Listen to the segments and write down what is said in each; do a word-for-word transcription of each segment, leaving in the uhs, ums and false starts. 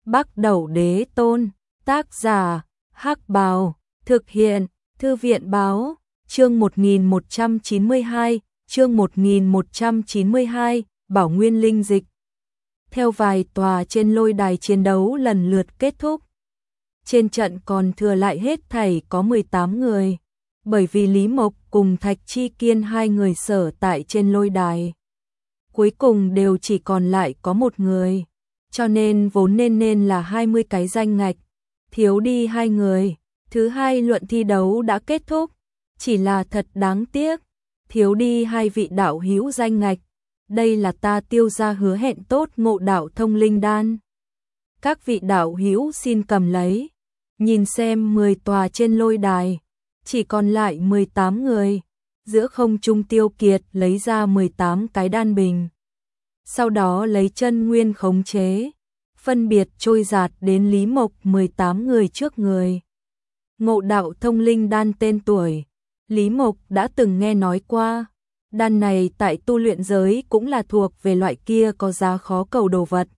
Bắc Đẩu Đế Tôn, tác giả, Hắc Bào, thực hiện, Thư viện báo, chương một nghìn một trăm chín mươi hai, chương một nghìn một trăm chín mươi hai, Bảo Nguyên Linh Dịch. Theo vài tòa trên lôi đài chiến đấu lần lượt kết thúc. Trên trận còn thừa lại hết thảy có mười tám người, bởi vì Lý Mộc cùng Thạch Chi Kiên hai người sở tại trên lôi đài. Cuối cùng đều chỉ còn lại có một người, cho nên vốn nên nên là hai mươi cái danh ngạch, thiếu đi hai người. Thứ hai luận thi đấu đã kết thúc, chỉ là thật đáng tiếc, thiếu đi hai vị đạo hữu danh ngạch. Đây là ta Tiêu gia hứa hẹn tốt ngộ đạo thông linh đan. Các vị đạo hữu xin cầm lấy. Nhìn xem mười tòa trên lôi đài, chỉ còn lại mười tám người. Giữa không trung Tiêu Kiệt lấy ra mười tám cái đan bình. Sau đó lấy chân nguyên khống chế, phân biệt trôi dạt đến Lý Mộc mười tám người trước người. Ngộ đạo thông linh đan tên tuổi, Lý Mộc đã từng nghe nói qua. Đan này tại tu luyện giới cũng là thuộc về loại kia có giá khó cầu đồ vật.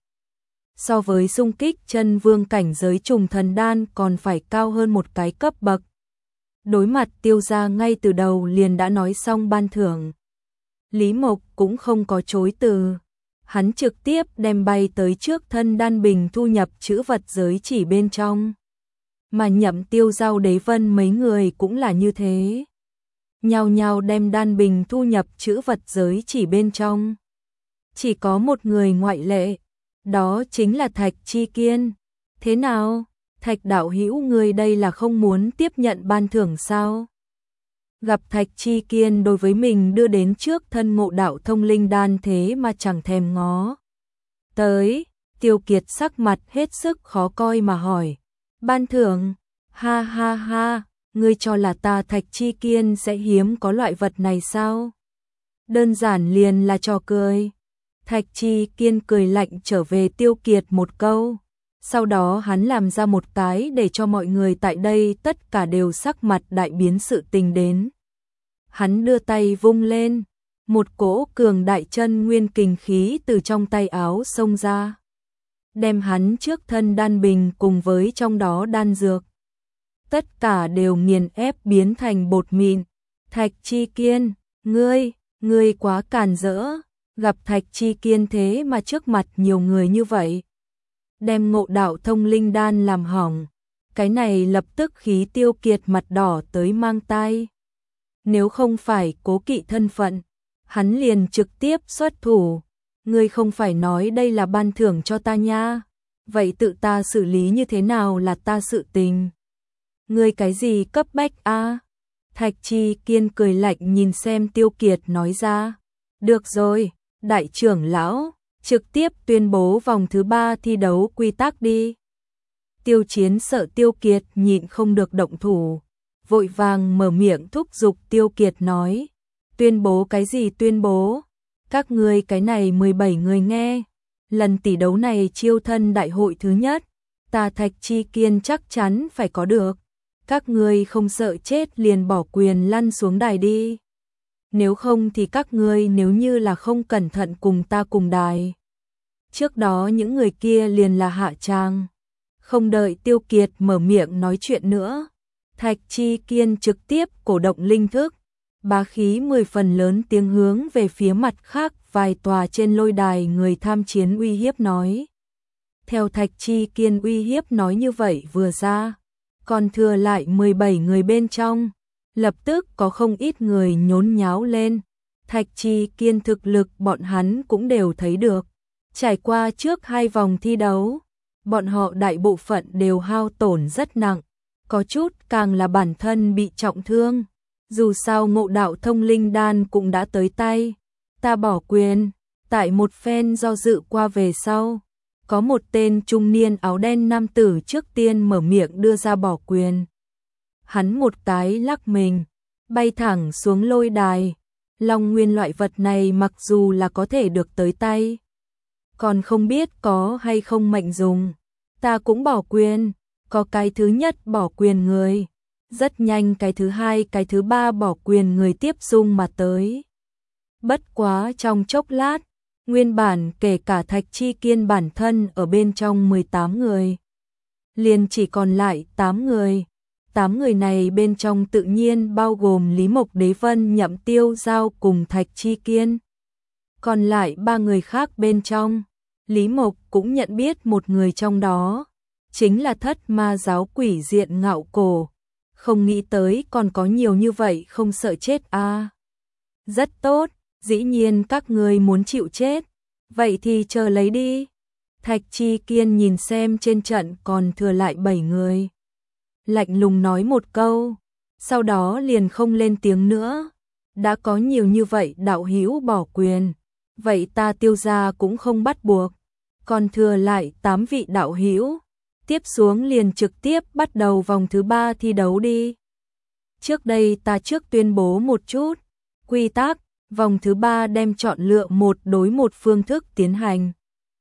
So với xung kích chân vương cảnh giới trùng thần đan còn phải cao hơn một cái cấp bậc. Đối mặt Tiêu gia ngay từ đầu liền đã nói xong ban thưởng. Lý Mộc cũng không có chối từ. Hắn trực tiếp đem bay tới trước thân đan bình thu nhập chữ vật giới chỉ bên trong. Mà Nhậm Tiêu Giao Đế Vân mấy người cũng là như thế. Nhao nhao đem đan bình thu nhập chữ vật giới chỉ bên trong. Chỉ có một người ngoại lệ, đó chính là Thạch Chi Kiên. Thế nào, Thạch đạo hữu người đây là không muốn tiếp nhận ban thưởng sao? Gặp Thạch Chi Kiên đối với mình đưa đến trước thân ngộ đạo thông linh đan thế mà chẳng thèm ngó. Tới, Tiêu Kiệt sắc mặt hết sức khó coi mà hỏi. Ban thưởng, ha ha ha, ngươi cho là ta Thạch Chi Kiên sẽ hiếm có loại vật này sao? Đơn giản liền là trò cười. Thạch Chi Kiên cười lạnh trở về Tiêu Kiệt một câu. Sau đó hắn làm ra một cái để cho mọi người tại đây tất cả đều sắc mặt đại biến sự tình đến. Hắn đưa tay vung lên, một cỗ cường đại chân nguyên kình khí từ trong tay áo xông ra. Đem hắn trước thân đan bình cùng với trong đó đan dược. Tất cả đều nghiền ép biến thành bột mịn. Thạch Chi Kiên, ngươi, ngươi quá càn rỡ. Gặp Thạch Chi Kiên thế mà trước mặt nhiều người như vậy. Đem ngộ đạo thông linh đan làm hỏng. Cái này lập tức khí Tiêu Kiệt mặt đỏ tới mang tai. Nếu không phải cố kỵ thân phận, hắn liền trực tiếp xuất thủ. Ngươi không phải nói đây là ban thưởng cho ta nha. Vậy tự ta xử lý như thế nào là ta sự tình. Ngươi cái gì cấp bách a? Thạch Chi Kiên cười lạnh nhìn xem Tiêu Kiệt nói ra. Được rồi, đại trưởng lão, trực tiếp tuyên bố vòng thứ ba thi đấu quy tắc đi. Tiêu Chiến sợ Tiêu Kiệt nhịn không được động thủ, vội vàng mở miệng thúc giục Tiêu Kiệt nói. Tuyên bố cái gì tuyên bố? Các ngươi cái này mười bảy người nghe. Lần tỷ đấu này chiêu thân đại hội thứ nhất, ta Thạch Chi Kiên chắc chắn phải có được. Các ngươi không sợ chết liền bỏ quyền lăn xuống đài đi. Nếu không thì các ngươi nếu như là không cẩn thận cùng ta cùng đài. Trước đó những người kia liền là hạ tràng. Không đợi Tiêu Kiệt mở miệng nói chuyện nữa. Thạch Chi Kiên trực tiếp cổ động linh thức. Bá khí mười phần lớn tiếng hướng về phía mặt khác vài tòa trên lôi đài người tham chiến uy hiếp nói. Theo Thạch Chi Kiên uy hiếp nói như vậy vừa ra. Còn thừa lại mười bảy người bên trong. Lập tức có không ít người nhốn nháo lên. Thạch Chi Kiên thực lực bọn hắn cũng đều thấy được. Trải qua trước hai vòng thi đấu, bọn họ đại bộ phận đều hao tổn rất nặng. Có chút càng là bản thân bị trọng thương. Dù sao ngộ đạo thông linh đan cũng đã tới tay. Ta bỏ quyền. Tại một phen do dự qua về sau, có một tên trung niên áo đen nam tử trước tiên mở miệng đưa ra bỏ quyền. Hắn một cái lắc mình, bay thẳng xuống lôi đài. Long nguyên loại vật này mặc dù là có thể được tới tay, còn không biết có hay không mệnh dùng. Ta cũng bỏ quyền, có cái thứ nhất bỏ quyền người. Rất nhanh cái thứ hai, cái thứ ba bỏ quyền người tiếp dung mà tới. Bất quá trong chốc lát, Nguyên bản kể cả Thạch Chi Kiên bản thân ở bên trong mười tám người, liền chỉ còn lại tám người. tám người này bên trong tự nhiên bao gồm Lý Mộc, Đế Vân, Nhậm Tiêu Giao cùng Thạch Chi Kiên. Còn lại ba người khác bên trong, Lý Mộc cũng nhận biết một người trong đó, chính là Thất Ma giáo quỷ diện Ngạo Cổ. Không nghĩ tới còn có nhiều như vậy, không sợ chết à. Rất tốt, dĩ nhiên các người muốn chịu chết, vậy thì chờ lấy đi. Thạch Chi Kiên nhìn xem trên trận còn thừa lại bảy người, lạnh lùng nói một câu, sau đó liền không lên tiếng nữa. Đã có nhiều như vậy đạo hữu bỏ quyền, vậy ta Tiêu gia cũng không bắt buộc. Còn thừa lại tám vị đạo hữu, tiếp xuống liền trực tiếp bắt đầu vòng thứ ba thi đấu đi. Trước đây ta trước tuyên bố một chút quy tắc, vòng thứ ba đem chọn lựa một đối một phương thức tiến hành.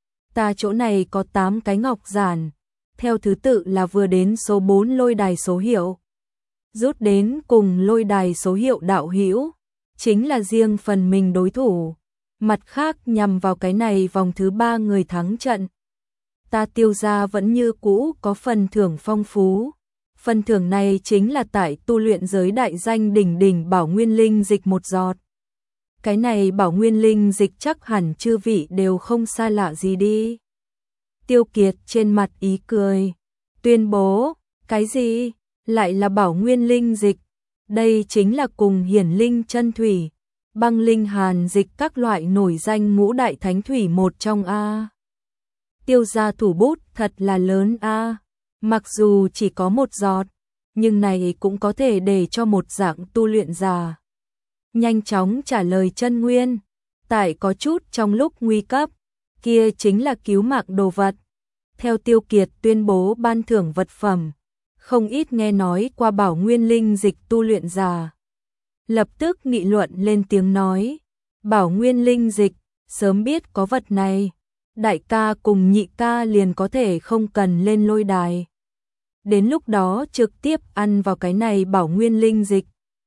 Ta chỗ này có tám cái ngọc giản, theo thứ tự là vừa đến số bốn lôi đài số hiệu, rút đến cùng lôi đài số hiệu đạo hữu, chính là riêng phần mình đối thủ. Mặt khác nhằm vào cái này vòng thứ ba người thắng trận, ta Tiêu gia vẫn như cũ có phần thưởng phong phú. Phần thưởng này chính là tại tu luyện giới đại danh đỉnh đỉnh bảo nguyên linh dịch một giọt. Cái này bảo nguyên linh dịch chắc hẳn chư vị đều không xa lạ gì đi. Tiêu Kiệt trên mặt ý cười, tuyên bố, cái gì? Lại là bảo nguyên linh dịch? Đây chính là cùng hiển linh chân thủy, băng linh hàn dịch các loại nổi danh ngũ đại thánh thủy một trong a. Tiêu gia thủ bút thật là lớn a. Mặc dù chỉ có một giọt, nhưng này cũng có thể để cho một dạng tu luyện giả nhanh chóng trả lời chân nguyên, tại có chút trong lúc nguy cấp, kia chính là cứu mạng đồ vật. Theo Tiêu Kiệt tuyên bố ban thưởng vật phẩm, không ít nghe nói qua bảo nguyên linh dịch tu luyện giả lập tức nghị luận lên tiếng nói, bảo nguyên linh dịch, sớm biết có vật này, đại ca cùng nhị ca liền có thể không cần lên lôi đài. Đến lúc đó trực tiếp ăn vào cái này bảo nguyên linh dịch.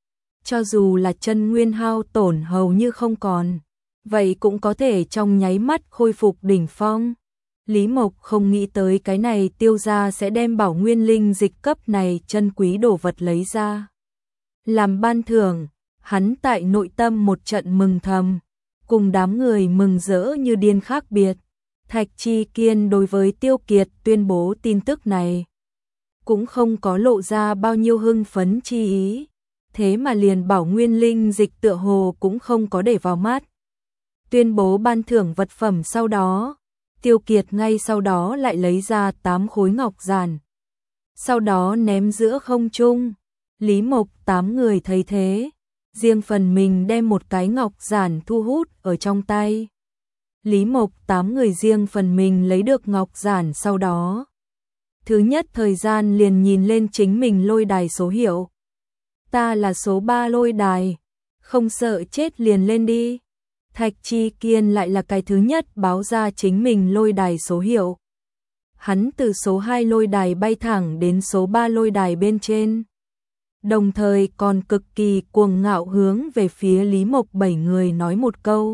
Cho dù là chân nguyên hao tổn hầu như không còn, vậy cũng có thể trong nháy mắt khôi phục đỉnh phong. Lý Mộc không nghĩ tới cái này Tiêu gia sẽ đem bảo nguyên linh dịch cấp này chân quý đồ vật lấy ra làm ban thưởng, hắn tại nội tâm một trận mừng thầm, cùng đám người mừng rỡ như điên khác biệt. Thạch Chi Kiên đối với Tiêu Kiệt tuyên bố tin tức này cũng không có lộ ra bao nhiêu hưng phấn chi ý, thế mà liền bảo nguyên linh dịch tựa hồ cũng không có để vào mắt. Tuyên bố ban thưởng vật phẩm sau đó, Tiêu Kiệt ngay sau đó lại lấy ra tám khối ngọc giản, sau đó ném giữa không trung. Lý Mộc tám người thấy thế, riêng phần mình đem một cái ngọc giản thu hút ở trong tay. Lý Mộc tám người riêng phần mình lấy được ngọc giản sau đó, thứ nhất thời gian liền nhìn lên chính mình lôi đài số hiệu. Ta là số ba lôi đài, không sợ chết liền lên đi. Thạch Chi Kiên lại là cái thứ nhất báo ra chính mình lôi đài số hiệu. Hắn từ số hai lôi đài bay thẳng đến số ba lôi đài bên trên, đồng thời còn cực kỳ cuồng ngạo hướng về phía Lý Mộc bảy người nói một câu.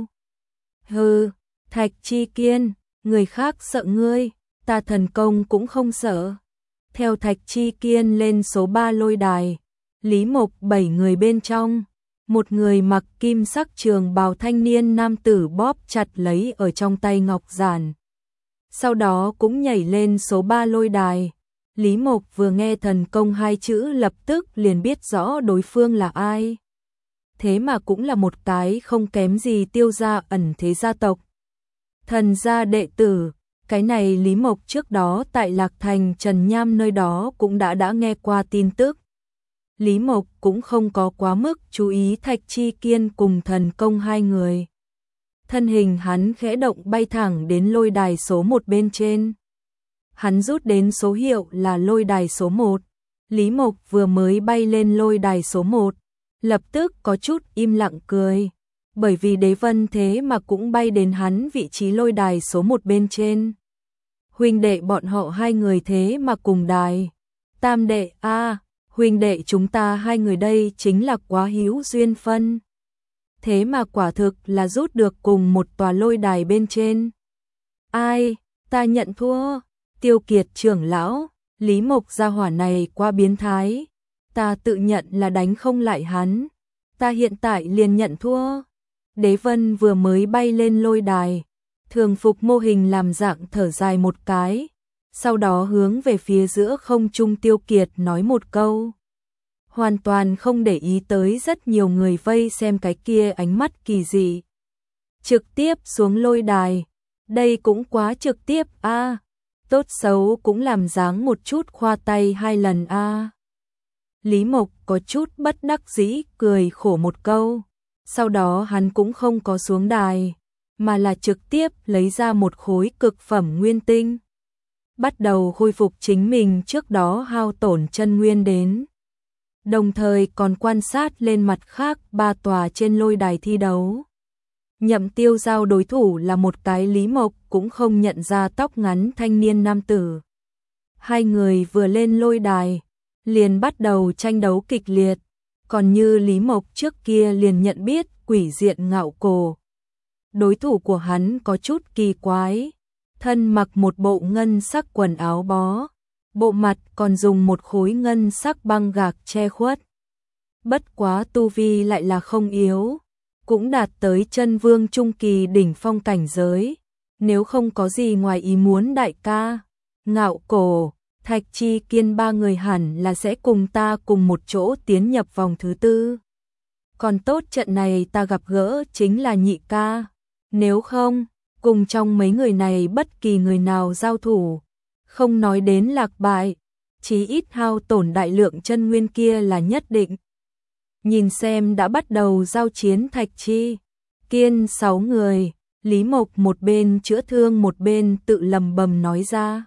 Hừ, Thạch Chi Kiên, người khác sợ ngươi, ta thần công cũng không sợ. Theo Thạch Chi Kiên lên số ba lôi đài, Lý Mộc bảy người bên trong, một người mặc kim sắc trường bào thanh niên nam tử bóp chặt lấy ở trong tay ngọc giản, sau đó cũng nhảy lên số ba lôi đài. Lý Mộc vừa nghe thần công hai chữ lập tức liền biết rõ đối phương là ai. Thế mà cũng là một cái không kém gì Tiêu gia ẩn thế gia tộc, thần gia đệ tử. Cái này Lý Mộc trước đó tại Lạc Thành Trần Nham nơi đó cũng đã đã nghe qua tin tức. Lý Mộc cũng không có quá mức chú ý Thạch Chi Kiên cùng thần công hai người. Thân hình hắn khẽ động bay thẳng đến lôi đài số một bên trên. Hắn rút đến số hiệu là lôi đài số một. Lý Mộc vừa mới bay lên lôi đài số một, lập tức có chút im lặng cười, bởi vì Đế Vân thế mà cũng bay đến hắn vị trí lôi đài số một bên trên. Huynh đệ bọn họ hai người thế mà cùng đài. Tam đệ a, à, huynh đệ chúng ta hai người đây chính là quá hữu duyên phân. thế mà quả thực là rút được cùng một tòa lôi đài bên trên. Ai, ta nhận thua, Tiêu Kiệt trưởng lão, Lý Mộc gia hỏa này quá biến thái, ta tự nhận là đánh không lại hắn, ta hiện tại liền nhận thua. Đế Vân vừa mới bay lên lôi đài, thường phục mô hình làm dạng thở dài một cái, sau đó hướng về phía giữa không trung Tiêu Kiệt nói một câu. Hoàn toàn không để ý tới rất nhiều người vây xem cái kia ánh mắt kỳ dị. Trực tiếp xuống lôi đài, đây cũng quá trực tiếp a, à, tốt xấu cũng làm dáng một chút khoa tay hai lần a. À. Lý Mộc có chút bất đắc dĩ cười khổ một câu, sau đó hắn cũng không có xuống đài, mà là trực tiếp lấy ra một khối cực phẩm nguyên tinh, bắt đầu khôi phục chính mình trước đó hao tổn chân nguyên đến. Đồng thời còn quan sát lên mặt khác ba tòa trên lôi đài thi đấu. Nhậm Tiêu Giao đối thủ là một cái Lý Mộc cũng không nhận ra tóc ngắn thanh niên nam tử. Hai người vừa lên lôi đài, liền bắt đầu tranh đấu kịch liệt, còn như Lý Mộc trước kia liền nhận biết quỷ diện Ngạo Cổ. Đối thủ của hắn có chút kỳ quái, thân mặc một bộ ngân sắc quần áo bó, bộ mặt còn dùng một khối ngân sắc băng gạc che khuất. Bất quá tu vi lại là không yếu, cũng đạt tới chân vương trung kỳ đỉnh phong cảnh giới, nếu không có gì ngoài ý muốn đại ca, Ngạo Cổ, Thạch Chi Kiên ba người hẳn là sẽ cùng ta cùng một chỗ tiến nhập vòng thứ tư. Còn tốt trận này ta gặp gỡ chính là nhị ca, nếu không, cùng trong mấy người này bất kỳ người nào giao thủ, không nói đến lạc bại, chí ít hao tổn đại lượng chân nguyên kia là nhất định. Nhìn xem đã bắt đầu giao chiến Thạch Chi Kiên sáu người, Lý Mộc một bên chữa thương một bên tự lầm bầm nói ra.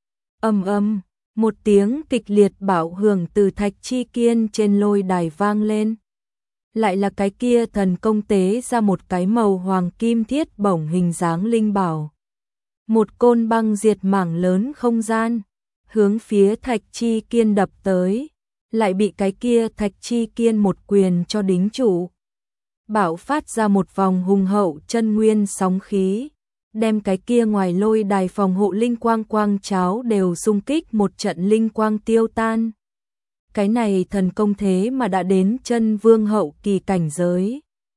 Ầm ầm, một tiếng kịch liệt bạo hưởng từ Thạch Chi Kiên trên lôi đài vang lên. Lại là cái kia thần công tế ra một cái màu hoàng kim thiết bổng hình dáng linh bảo. Một côn băng diệt mảng lớn không gian, hướng phía Thạch Chi Kiên đập tới, lại bị cái kia Thạch Chi Kiên một quyền cho đính trụ. Bạo phát ra một vòng hùng hậu chân nguyên sóng khí, đem cái kia ngoài lôi đài phòng hộ linh quang quang cháo đều xung kích một trận linh quang tiêu tan. Cái này thần công thế mà đã đến chân vương hậu kỳ cảnh giới.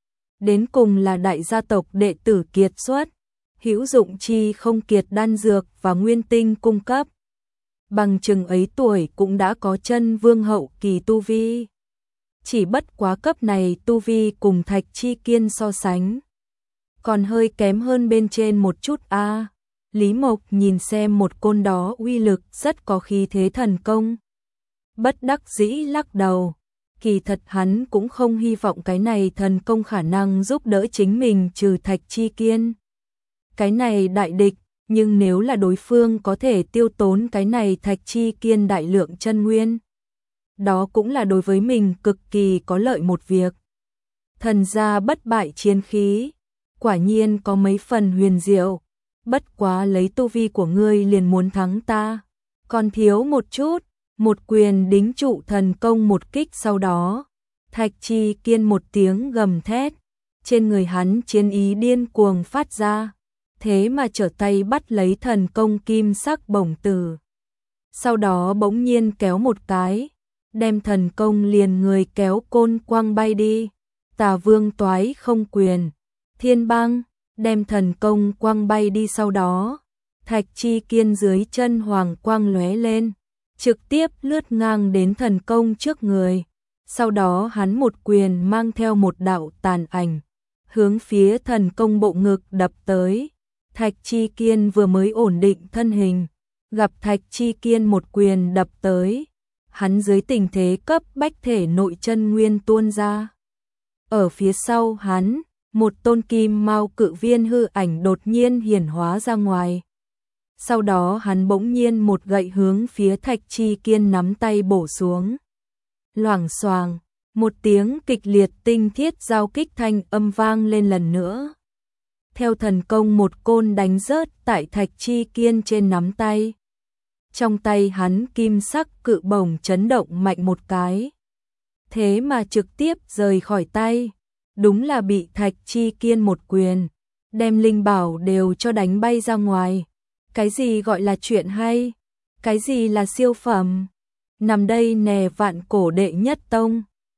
Đến cùng là đại gia tộc đệ tử kiệt xuất, hữu dụng chi không kiệt đan dược và nguyên tinh cung cấp. Bằng chừng ấy tuổi cũng đã có chân vương hậu kỳ tu vi. Chỉ bất quá cấp này tu vi cùng Thạch Chi Kiên so sánh, còn hơi kém hơn bên trên một chút a. À, Lý Mộc nhìn xem một côn đó uy lực rất có khí thế thần công. Bất đắc dĩ lắc đầu, kỳ thật hắn cũng không hy vọng cái này thần công khả năng giúp đỡ chính mình trừ Thạch Chi Kiên. Cái này đại địch, nhưng nếu là đối phương có thể tiêu tốn cái này Thạch Chi Kiên đại lượng chân nguyên, đó cũng là đối với mình cực kỳ có lợi một việc. Thần gia bất bại chiến khí, quả nhiên có mấy phần huyền diệu, bất quá lấy tu vi của ngươi liền muốn thắng ta, còn thiếu một chút. Một quyền đính trụ thần công một kích sau đó, Thạch Chi Kiên một tiếng gầm thét, trên người hắn chiến ý điên cuồng phát ra, thế mà trở tay bắt lấy thần công kim sắc bổng tử. Sau đó bỗng nhiên kéo một cái, đem thần công liền người kéo côn quang bay đi. Tà Vương Toái không quyền, thiên băng, đem thần công quang bay đi sau đó, Thạch Chi Kiên dưới chân hoàng quang lóe lên, trực tiếp lướt ngang đến thần công trước người, sau đó hắn một quyền mang theo một đạo tàn ảnh, hướng phía thần công bộ ngực đập tới. Thạch Chi Kiên vừa mới ổn định thân hình, gặp Thạch Chi Kiên một quyền đập tới, hắn dưới tình thế cấp bách thể nội chân nguyên tuôn ra. Ở phía sau hắn, một tôn kim mao cự viên hư ảnh đột nhiên hiển hóa ra ngoài. Sau đó hắn bỗng nhiên một gậy hướng phía Thạch Chi Kiên nắm tay bổ xuống. Loảng xoàng, một tiếng kịch liệt tinh thiết giao kích thanh âm vang lên lần nữa. Theo thần công một côn đánh rớt tại Thạch Chi Kiên trên nắm tay. Trong tay hắn kim sắc cự bổng chấn động mạnh một cái, thế mà trực tiếp rời khỏi tay. đúng là bị Thạch Chi Kiên một quyền, đem linh bảo đều cho đánh bay ra ngoài. Cái gì gọi là chuyện hay? Cái gì là siêu phẩm? Nằm đây nè vạn cổ đệ nhất tông.